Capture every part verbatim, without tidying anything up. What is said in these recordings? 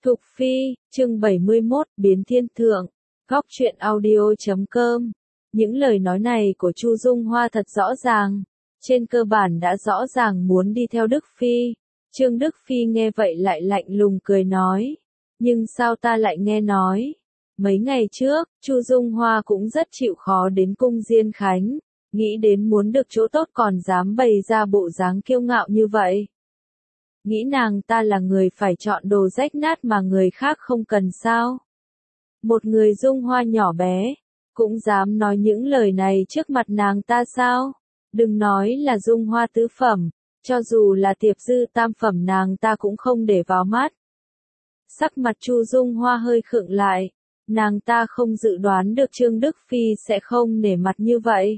Thục Phi, chương bảy mươi mốt, Biến Thiên Thượng, Góc truyện audio chấm com. Những lời nói này của Chu Dung Hoa thật rõ ràng, trên cơ bản đã rõ ràng muốn đi theo Đức Phi. Trương Đức Phi nghe vậy lại lạnh lùng cười nói, nhưng sao ta lại nghe nói, mấy ngày trước, Chu Dung Hoa cũng rất chịu khó đến cung Diên Khánh, nghĩ đến muốn được chỗ tốt còn dám bày ra bộ dáng kiêu ngạo như vậy. Nghĩ nàng ta là người phải chọn đồ rách nát mà người khác không cần sao? Một người Dung Hoa nhỏ bé, cũng dám nói những lời này trước mặt nàng ta sao? Đừng nói là Dung Hoa tứ phẩm, cho dù là Tiệp Dư tam phẩm nàng ta cũng không để vào mắt. Sắc mặt Chu Dung Hoa hơi khựng lại, nàng ta không dự đoán được Trương Đức Phi sẽ không nể mặt như vậy.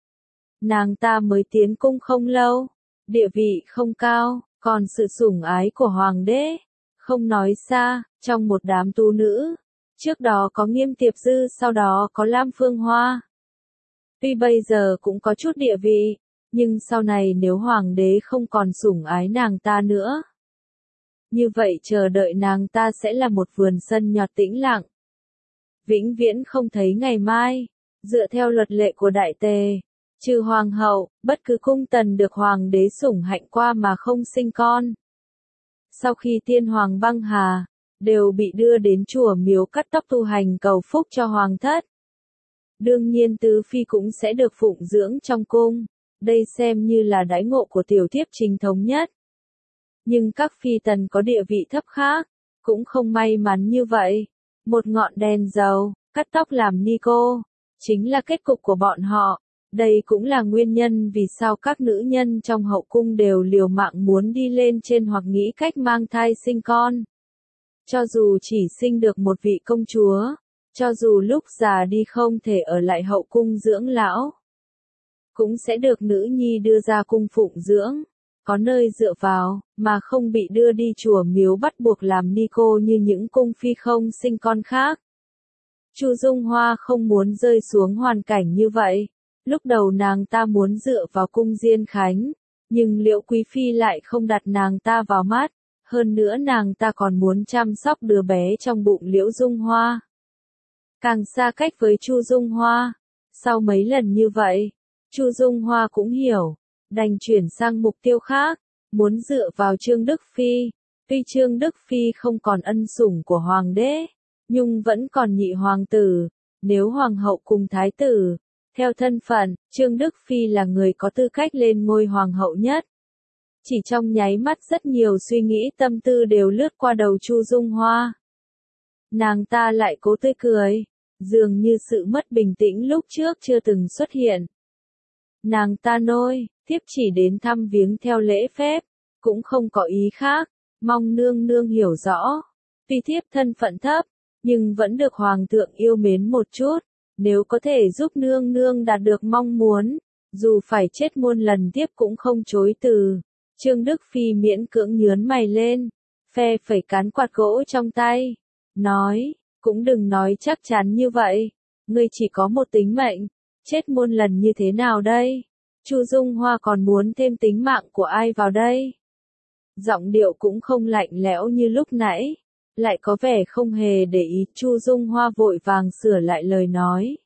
Nàng ta mới tiến cung không lâu, địa vị không cao, còn sự sủng ái của hoàng đế, không nói xa, trong một đám tú nữ, trước đó có Nghiêm Tiệp Dư, sau đó có Lam Phương Hoa. Tuy bây giờ cũng có chút địa vị, nhưng sau này nếu hoàng đế không còn sủng ái nàng ta nữa, như vậy chờ đợi nàng ta sẽ là một vườn sân nhọt tĩnh lặng, vĩnh viễn không thấy ngày mai. Dựa theo luật lệ của Đại Tề, trừ hoàng hậu, bất cứ cung tần được hoàng đế sủng hạnh qua mà không sinh con, sau khi tiên hoàng băng hà, đều bị đưa đến chùa miếu cắt tóc tu hành cầu phúc cho hoàng thất. Đương nhiên tứ phi cũng sẽ được phụng dưỡng trong cung, đây xem như là đãi ngộ của tiểu thiếp chính thống nhất. Nhưng các phi tần có địa vị thấp khác, cũng không may mắn như vậy. Một ngọn đèn dầu, cắt tóc làm ni cô, chính là kết cục của bọn họ. Đây cũng là nguyên nhân vì sao các nữ nhân trong hậu cung đều liều mạng muốn đi lên trên hoặc nghĩ cách mang thai sinh con. Cho dù chỉ sinh được một vị công chúa, cho dù lúc già đi không thể ở lại hậu cung dưỡng lão, cũng sẽ được nữ nhi đưa ra cung phụng dưỡng, có nơi dựa vào, mà không bị đưa đi chùa miếu bắt buộc làm ni cô như những cung phi không sinh con khác. Chu Dung Hoa không muốn rơi xuống hoàn cảnh như vậy. Lúc đầu nàng ta muốn dựa vào cung Diên Khánh, nhưng Liễu Quý Phi lại không đặt nàng ta vào mắt, hơn nữa nàng ta còn muốn chăm sóc đứa bé trong bụng Liễu Dung Hoa. Càng xa cách với Chu Dung Hoa, sau mấy lần như vậy, Chu Dung Hoa cũng hiểu, đành chuyển sang mục tiêu khác, muốn dựa vào Trương Đức Phi. Tuy Trương Đức Phi không còn ân sủng của hoàng đế, nhưng vẫn còn nhị hoàng tử, nếu hoàng hậu cùng thái tử. Theo thân phận, Trương Đức Phi là người có tư cách lên ngôi hoàng hậu nhất. Chỉ trong nháy mắt rất nhiều suy nghĩ tâm tư đều lướt qua đầu Chu Dung Hoa. Nàng ta lại cố tươi cười, dường như sự mất bình tĩnh lúc trước chưa từng xuất hiện. Nàng ta nôi, thiếp chỉ đến thăm viếng theo lễ phép, cũng không có ý khác, mong nương nương hiểu rõ. Tuy thiếp thân phận thấp, nhưng vẫn được hoàng thượng yêu mến một chút. Nếu có thể giúp nương nương đạt được mong muốn, dù phải chết muôn lần tiếp cũng không chối từ. Trương Đức Phi miễn cưỡng nhướn mày lên, phe phẩy cán quạt gỗ trong tay, nói, cũng đừng nói chắc chắn như vậy, ngươi chỉ có một tính mệnh, chết muôn lần như thế nào đây? Chu Dung Hoa còn muốn thêm tính mạng của ai vào đây? Giọng điệu cũng không lạnh lẽo như lúc nãy, lại có vẻ không hề để ý. Chu Dung Hoa vội vàng sửa lại lời nói.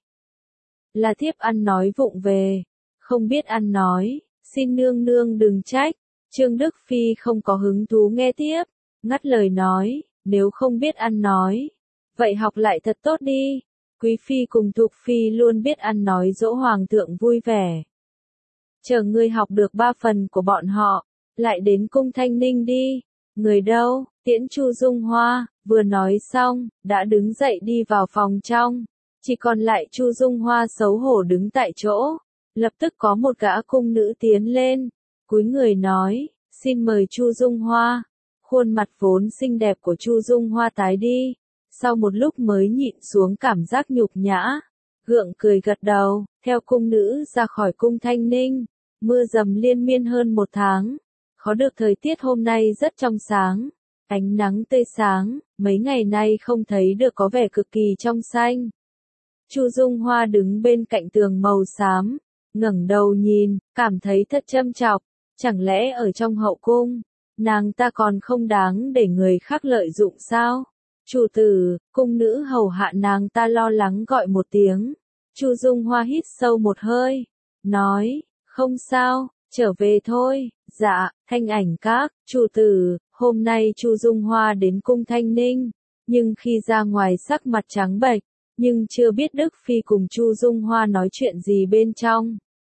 Là thiếp ăn nói vụng về, không biết ăn nói, xin nương nương đừng trách. Trương Đức Phi không có hứng thú nghe tiếp, ngắt lời nói, nếu không biết ăn nói, vậy học lại thật tốt đi. Quý Phi cùng Thục Phi luôn biết ăn nói dỗ hoàng thượng vui vẻ. Chờ ngươi học được ba phần của bọn họ, lại đến cung Thanh Ninh đi. Người đâu? Tiễn Chu Dung Hoa, vừa nói xong, đã đứng dậy đi vào phòng trong. Chỉ còn lại Chu Dung Hoa xấu hổ đứng tại chỗ. Lập tức có một gã cung nữ tiến lên, cúi người nói, xin mời Chu Dung Hoa. Khuôn mặt vốn xinh đẹp của Chu Dung Hoa tái đi, sau một lúc mới nhịn xuống cảm giác nhục nhã, gượng cười gật đầu, theo cung nữ ra khỏi cung Thanh Ninh. Mưa dầm liên miên hơn một tháng, khó được thời tiết hôm nay rất trong sáng. Ánh nắng tươi sáng, mấy ngày nay không thấy được có vẻ cực kỳ trong xanh. Chu Dung Hoa đứng bên cạnh tường màu xám, ngẩng đầu nhìn, cảm thấy thật châm chọc, chẳng lẽ ở trong hậu cung, nàng ta còn không đáng để người khác lợi dụng sao? Chủ tử, cung nữ hầu hạ nàng ta lo lắng gọi một tiếng. Chu Dung Hoa hít sâu một hơi, nói, không sao, trở về thôi. Dạ, Thanh Ảnh Các, chủ tử, hôm nay Chu Dung Hoa đến cung Thanh Ninh, nhưng khi ra ngoài sắc mặt trắng bệch, nhưng chưa biết Đức Phi cùng Chu Dung Hoa nói chuyện gì bên trong.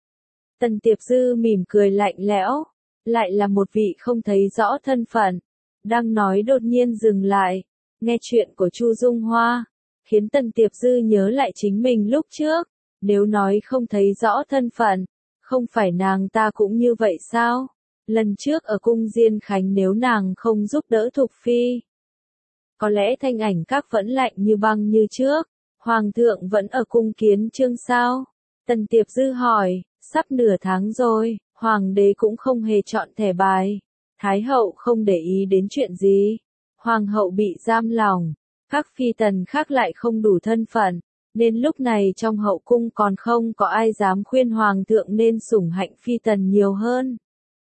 Tần Tiệp Dư mỉm cười lạnh lẽo, lại là một vị không thấy rõ thân phận, đang nói đột nhiên dừng lại, nghe chuyện của Chu Dung Hoa, khiến Tần Tiệp Dư nhớ lại chính mình lúc trước, nếu nói không thấy rõ thân phận, không phải nàng ta cũng như vậy sao? Lần trước ở cung Diên Khánh nếu nàng không giúp đỡ Thục Phi, có lẽ Thanh Ảnh Các vẫn lạnh như băng như trước, Hoàng thượng vẫn ở cung Kiến Chương sao? Tần Tiệp Dư hỏi, sắp nửa tháng rồi, Hoàng đế cũng không hề chọn thẻ bài, Thái hậu không để ý đến chuyện gì, Hoàng hậu bị giam lòng, các phi tần khác lại không đủ thân phận, nên lúc này trong hậu cung còn không có ai dám khuyên Hoàng thượng nên sủng hạnh phi tần nhiều hơn.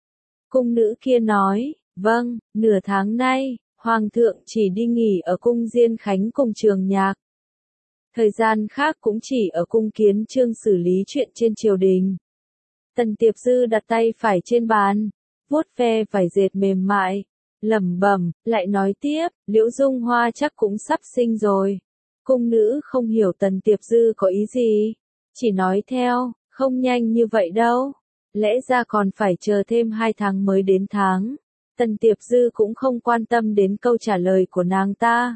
Cung nữ kia nói, vâng, nửa tháng nay, Hoàng thượng chỉ đi nghỉ ở cung Diên Khánh cùng Trường Nhạc. Thời gian khác cũng chỉ ở cung Kiến Chương xử lý chuyện trên triều đình. Tần Tiệp Dư đặt tay phải trên bàn, vuốt ve vải dệt mềm mại, lẩm bẩm, lại nói tiếp, Liễu Dung Hoa chắc cũng sắp sinh rồi. Cung nữ không hiểu Tần Tiệp Dư có ý gì, chỉ nói theo, không nhanh như vậy đâu, lẽ ra còn phải chờ thêm hai tháng mới đến tháng. Tần Tiệp Dư cũng không quan tâm đến câu trả lời của nàng ta.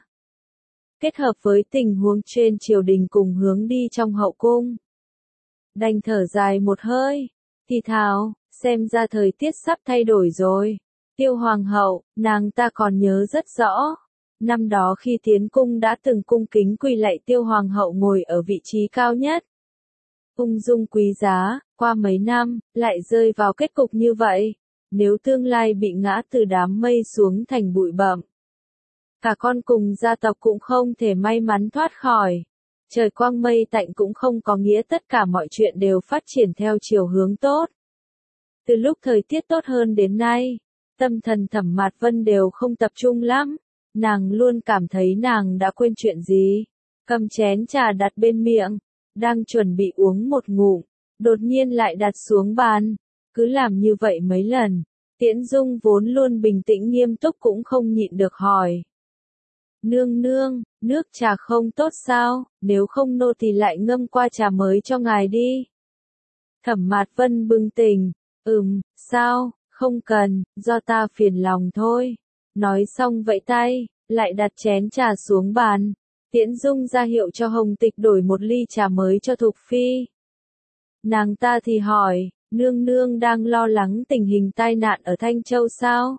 Kết hợp với tình huống trên triều đình cùng hướng đi trong hậu cung, đành thở dài một hơi, thì thào, xem ra thời tiết sắp thay đổi rồi. Tiêu Hoàng hậu, nàng ta còn nhớ rất rõ. Năm đó khi tiến cung đã từng cung kính quỳ lạy Tiêu Hoàng hậu ngồi ở vị trí cao nhất. Ung dung quý giá, qua mấy năm, lại rơi vào kết cục như vậy. Nếu tương lai bị ngã từ đám mây xuống thành bụi bặm, cả con cùng gia tộc cũng không thể may mắn thoát khỏi. Trời quang mây tạnh cũng không có nghĩa tất cả mọi chuyện đều phát triển theo chiều hướng tốt. Từ lúc thời tiết tốt hơn đến nay, tâm thần Thẩm Mạt Vân đều không tập trung lắm. Nàng luôn cảm thấy nàng đã quên chuyện gì. Cầm chén trà đặt bên miệng, đang chuẩn bị uống một ngụm, đột nhiên lại đặt xuống bàn. Cứ làm như vậy mấy lần, Tiễn Dung vốn luôn bình tĩnh nghiêm túc cũng không nhịn được hỏi. Nương nương, nước trà không tốt sao, nếu không nô thì lại ngâm qua trà mới cho ngài đi. Thẩm Mạt Vân bừng tỉnh, ừm, sao, không cần, do ta phiền lòng thôi. Nói xong vẫy tay, lại đặt chén trà xuống bàn. Tiễn Dung ra hiệu cho Hồng Tịch đổi một ly trà mới cho Thục Phi. Nàng ta thì hỏi, nương nương đang lo lắng tình hình tai nạn ở Thanh Châu sao?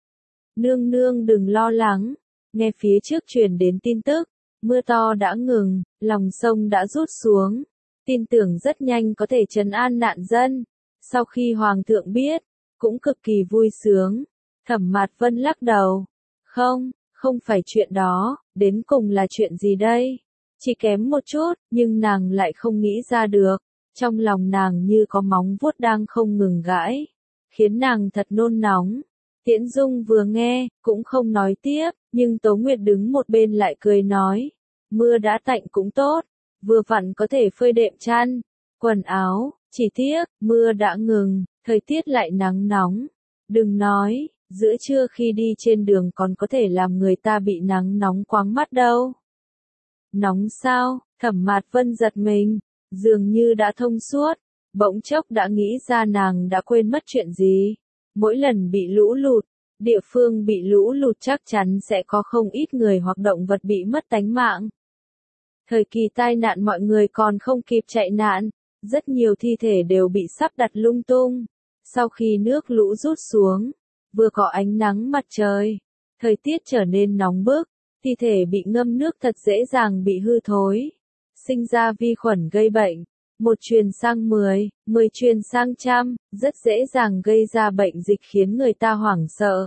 Nương nương đừng lo lắng, nghe phía trước truyền đến tin tức, mưa to đã ngừng, lòng sông đã rút xuống, tin tưởng rất nhanh có thể trấn an nạn dân. Sau khi Hoàng thượng biết, cũng cực kỳ vui sướng. Thẩm Mạt Vân lắc đầu, không, không phải chuyện đó, đến cùng là chuyện gì đây? Chỉ kém một chút, nhưng nàng lại không nghĩ ra được. Trong lòng nàng như có móng vuốt đang không ngừng gãi, khiến nàng thật nôn nóng. Tiễn Dung vừa nghe, cũng không nói tiếp, nhưng Tố Nguyệt đứng một bên lại cười nói, mưa đã tạnh cũng tốt, vừa vặn có thể phơi đệm chăn, quần áo, chỉ tiếc, mưa đã ngừng, thời tiết lại nắng nóng. Đừng nói, giữa trưa khi đi trên đường còn có thể làm người ta bị nắng nóng quáng mắt đâu. Nóng sao? Thẩm Mạt Vân giật mình, dường như đã thông suốt, bỗng chốc đã nghĩ ra nàng đã quên mất chuyện gì. Mỗi lần bị lũ lụt, địa phương bị lũ lụt chắc chắn sẽ có không ít người hoặc động vật bị mất tánh mạng. Thời kỳ tai nạn mọi người còn không kịp chạy nạn, rất nhiều thi thể đều bị sắp đặt lung tung. Sau khi nước lũ rút xuống, vừa có ánh nắng mặt trời, thời tiết trở nên nóng bức, thi thể bị ngâm nước thật dễ dàng bị hư thối, sinh ra vi khuẩn gây bệnh. Một truyền sang mười, mười truyền sang trăm, rất dễ dàng gây ra bệnh dịch khiến người ta hoảng sợ.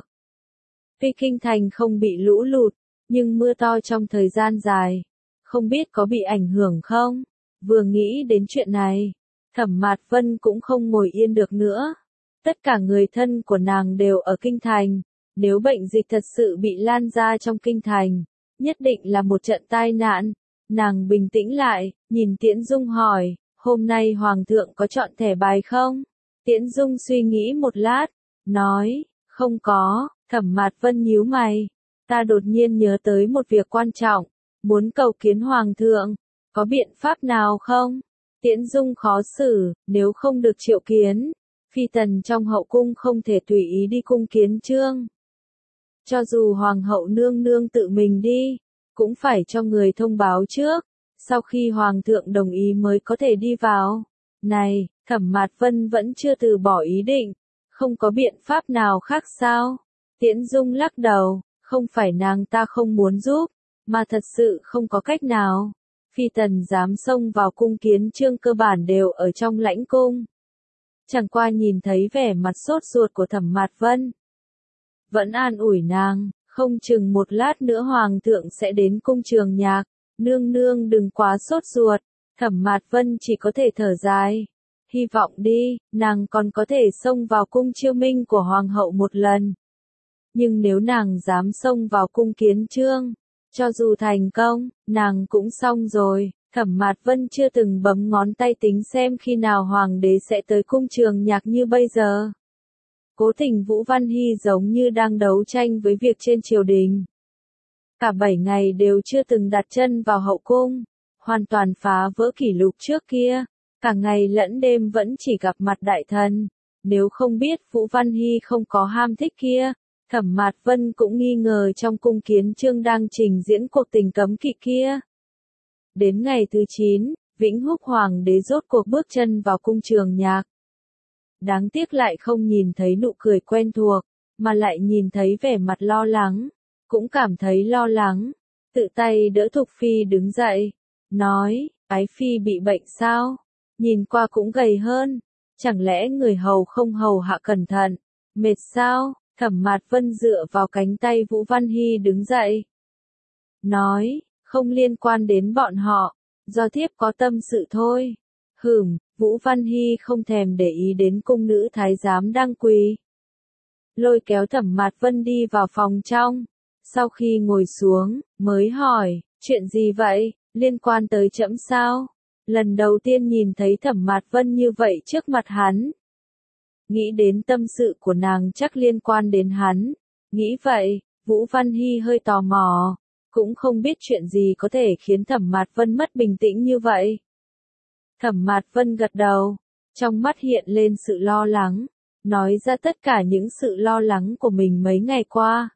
Tuy kinh thành không bị lũ lụt, nhưng mưa to trong thời gian dài, không biết có bị ảnh hưởng không? Vừa nghĩ đến chuyện này, Thẩm Mạt Vân cũng không ngồi yên được nữa. Tất cả người thân của nàng đều ở kinh thành, Nếu bệnh dịch thật sự bị lan ra trong kinh thành, nhất định là một trận tai nạn. Nàng bình tĩnh lại, nhìn Tiễn Dung hỏi, hôm nay Hoàng thượng có chọn thẻ bài không? Tiễn Dung suy nghĩ một lát, nói, không có. Thẩm Mạt Vân nhíu mày, ta đột nhiên nhớ tới một việc quan trọng, muốn cầu kiến Hoàng thượng, có biện pháp nào không? Tiễn Dung khó xử, nếu không được triệu kiến, phi tần trong hậu cung không thể tùy ý đi cung kiến trương. Cho dù Hoàng hậu nương nương tự mình đi, cũng phải cho người thông báo trước, sau khi Hoàng thượng đồng ý mới có thể đi vào. Này, Thẩm Mạt Vân vẫn chưa từ bỏ ý định, không có biện pháp nào khác sao? Tiễn Dung lắc đầu, không phải nàng ta không muốn giúp, mà thật sự không có cách nào. Phi tần dám xông vào cung kiến trương cơ bản đều ở trong lãnh cung. Chẳng qua nhìn thấy vẻ mặt sốt ruột của Thẩm Mạt Vân, vẫn an ủi nàng, không chừng một lát nữa Hoàng thượng sẽ đến cung Trường Nhạc, nương nương đừng quá sốt ruột. Thẩm Mạt Vân chỉ có thể thở dài, hy vọng đi, nàng còn có thể xông vào cung Chiêu Minh của Hoàng hậu một lần. Nhưng nếu nàng dám xông vào cung kiến trương, cho dù thành công, nàng cũng xong rồi. Thẩm Mạt Vân chưa từng bấm ngón tay tính xem khi nào Hoàng đế sẽ tới cung Trường Nhạc như bây giờ. Cố Tình Vũ Văn Hy giống như đang đấu tranh với việc trên triều đình. Cả bảy ngày đều chưa từng đặt chân vào hậu cung, hoàn toàn phá vỡ kỷ lục trước kia, cả ngày lẫn đêm vẫn chỉ gặp mặt đại thần. Nếu không biết Vũ Văn Hy không có ham thích kia, Thẩm Mạt Vân cũng nghi ngờ trong cung kiến trương đang trình diễn cuộc tình cấm kỵ kia. Đến ngày thứ chín, Vĩnh Húc Hoàng đế rốt cuộc bước chân vào cung Trường Nhạc. Đáng tiếc lại không nhìn thấy nụ cười quen thuộc, mà lại nhìn thấy vẻ mặt lo lắng, cũng cảm thấy lo lắng, tự tay đỡ Thục Phi đứng dậy, nói, Ái Phi bị bệnh sao? Nhìn qua cũng gầy hơn, chẳng lẽ người hầu không hầu hạ cẩn thận, mệt sao? Thẩm Mạt Vân dựa vào cánh tay Vũ Văn Hy đứng dậy, nói, không liên quan đến bọn họ, do thiếp có tâm sự thôi. Hửm, Vũ Văn Hy không thèm để ý đến cung nữ thái giám đang quỳ. Lôi kéo Thẩm Mạt Vân đi vào phòng trong, sau khi ngồi xuống, mới hỏi, chuyện gì vậy, liên quan tới trẫm sao? Lần đầu tiên nhìn thấy Thẩm Mạt Vân như vậy trước mặt hắn. Nghĩ đến tâm sự của nàng chắc liên quan đến hắn. Nghĩ vậy, Vũ Văn Hy hơi tò mò, cũng không biết chuyện gì có thể khiến Thẩm Mạt Vân mất bình tĩnh như vậy. Thẩm Mạt Vân gật đầu, trong mắt hiện lên sự lo lắng, nói ra tất cả những sự lo lắng của mình mấy ngày qua.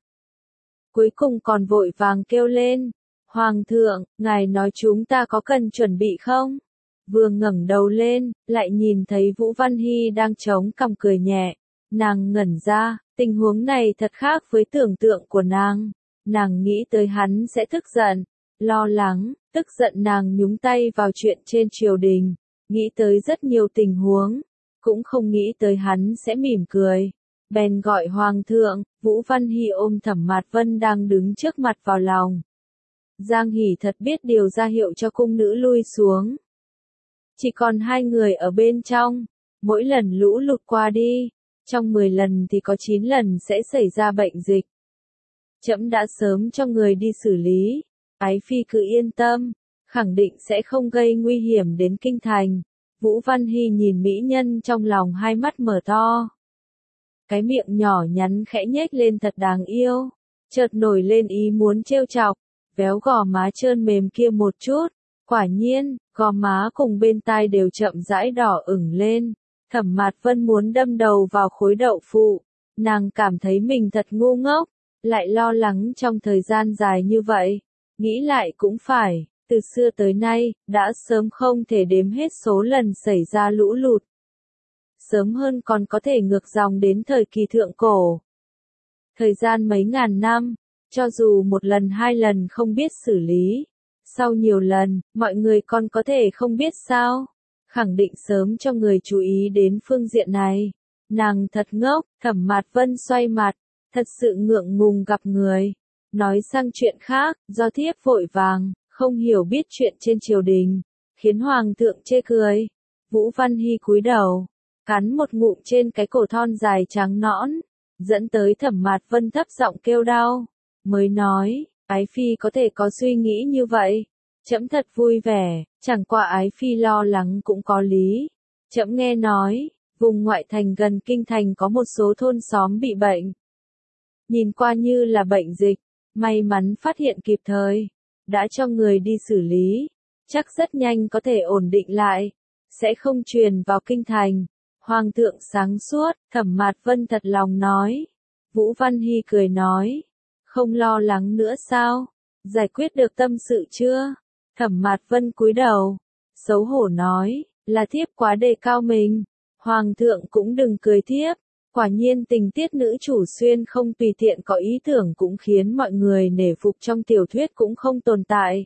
Cuối cùng còn vội vàng kêu lên, Hoàng thượng, ngài nói chúng ta có cần chuẩn bị không? Vừa ngẩng đầu lên, lại nhìn thấy Vũ Văn Hy đang chống cằm cười nhẹ. Nàng ngẩn ra, tình huống này thật khác với tưởng tượng của nàng. Nàng nghĩ tới hắn sẽ tức giận, lo lắng, tức giận nàng nhúng tay vào chuyện trên triều đình, nghĩ tới rất nhiều tình huống, cũng không nghĩ tới hắn sẽ mỉm cười. Bèn gọi Hoàng thượng, Vũ Văn Hy ôm Thẩm Mạt Vân đang đứng trước mặt vào lòng. Giang Hỷ thật biết điều ra hiệu cho cung nữ lui xuống. Chỉ còn hai người ở bên trong, mỗi lần lũ lụt qua đi, trong mười lần thì có chín lần sẽ xảy ra bệnh dịch. Trẫm đã sớm cho người đi xử lý, Ái Phi cứ yên tâm, khẳng định sẽ không gây nguy hiểm đến kinh thành. Vũ Văn Hy nhìn mỹ nhân trong lòng hai mắt mở to. Cái miệng nhỏ nhắn khẽ nhếch lên thật đáng yêu, chợt nổi lên ý muốn trêu chọc, véo gò má trơn mềm kia một chút. Quả nhiên, gò má cùng bên tai đều chậm rãi đỏ ửng lên. Thẩm Mạt Vân muốn đâm đầu vào khối đậu phụ. Nàng cảm thấy mình thật ngu ngốc, lại lo lắng trong thời gian dài như vậy. Nghĩ lại cũng phải, từ xưa tới nay, đã sớm không thể đếm hết số lần xảy ra lũ lụt. Sớm hơn còn có thể ngược dòng đến thời kỳ thượng cổ. Thời gian mấy ngàn năm, cho dù một lần hai lần không biết xử lý, sau nhiều lần, mọi người còn có thể không biết sao? Khẳng định sớm cho người chú ý đến phương diện này. Nàng thật ngốc, Thẩm Mạt Vân xoay mặt, thật sự ngượng ngùng gặp người. Nói sang chuyện khác, do thiếp vội vàng, không hiểu biết chuyện trên triều đình, khiến Hoàng thượng chê cười. Vũ Văn Hy cúi đầu, cắn một ngụm trên cái cổ thon dài trắng nõn, dẫn tới Thẩm Mạt Vân thấp giọng kêu đau, mới nói, Ái Phi có thể có suy nghĩ như vậy, trẫm thật vui vẻ, chẳng qua Ái Phi lo lắng cũng có lý. Trẫm nghe nói, vùng ngoại thành gần kinh thành có một số thôn xóm bị bệnh. Nhìn qua như là bệnh dịch, may mắn phát hiện kịp thời, đã cho người đi xử lý, chắc rất nhanh có thể ổn định lại, sẽ không truyền vào kinh thành. Hoàng thượng sáng suốt, Thẩm Mạt Vân thật lòng nói. Vũ Văn Hy cười nói, không lo lắng nữa sao, giải quyết được tâm sự chưa? Thẩm Mạt Vân cúi đầu, xấu hổ nói, là thiếp quá đề cao mình. Hoàng thượng cũng đừng cười thiếp, quả nhiên tình tiết nữ chủ xuyên không tùy tiện có ý tưởng cũng khiến mọi người nể phục trong tiểu thuyết cũng không tồn tại.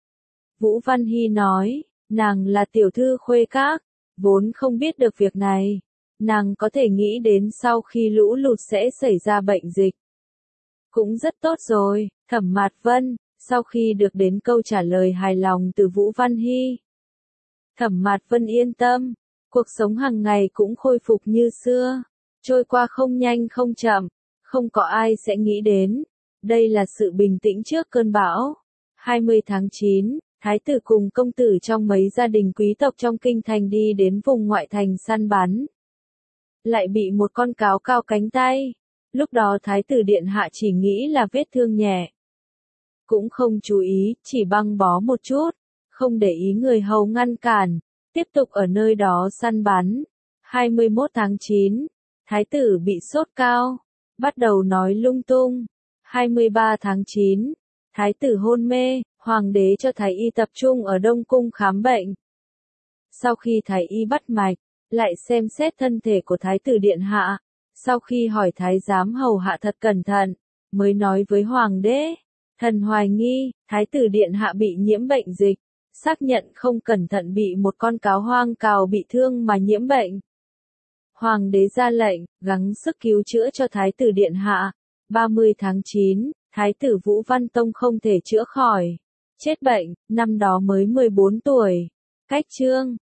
Vũ Văn Hy nói, nàng là tiểu thư Khuê Các, vốn không biết được việc này, nàng có thể nghĩ đến sau khi lũ lụt sẽ xảy ra bệnh dịch. Cũng rất tốt rồi, Thẩm Mạt Vân, sau khi được đến câu trả lời hài lòng từ Vũ Văn Hy. Thẩm Mạt Vân yên tâm, cuộc sống hàng ngày cũng khôi phục như xưa, trôi qua không nhanh không chậm, không có ai sẽ nghĩ đến. Đây là sự bình tĩnh trước cơn bão. hai mươi tháng chín, Thái tử cùng công tử trong mấy gia đình quý tộc trong kinh thành đi đến vùng ngoại thành săn bắn. Lại bị một con cáo cao cánh tay. Lúc đó Thái tử điện hạ chỉ nghĩ là vết thương nhẹ. Cũng không chú ý, chỉ băng bó một chút, không để ý người hầu ngăn cản, tiếp tục ở nơi đó săn bắn. hai mươi mốt tháng chín, Thái tử bị sốt cao, bắt đầu nói lung tung. hai mươi ba tháng chín, Thái tử hôn mê, hoàng đế cho thái y tập trung ở Đông Cung khám bệnh. Sau khi thái y bắt mạch, lại xem xét thân thể của Thái tử điện hạ, sau khi hỏi thái giám hầu hạ thật cẩn thận, mới nói với hoàng đế, thần hoài nghi, Thái tử điện hạ bị nhiễm bệnh dịch, xác nhận không cẩn thận bị một con cáo hoang cào bị thương mà nhiễm bệnh. Hoàng đế ra lệnh, gắng sức cứu chữa cho Thái tử điện hạ. ba mươi tháng chín, Thái tử Vũ Văn Tông không thể chữa khỏi, chết bệnh, năm đó mới mười bốn tuổi. Cách chương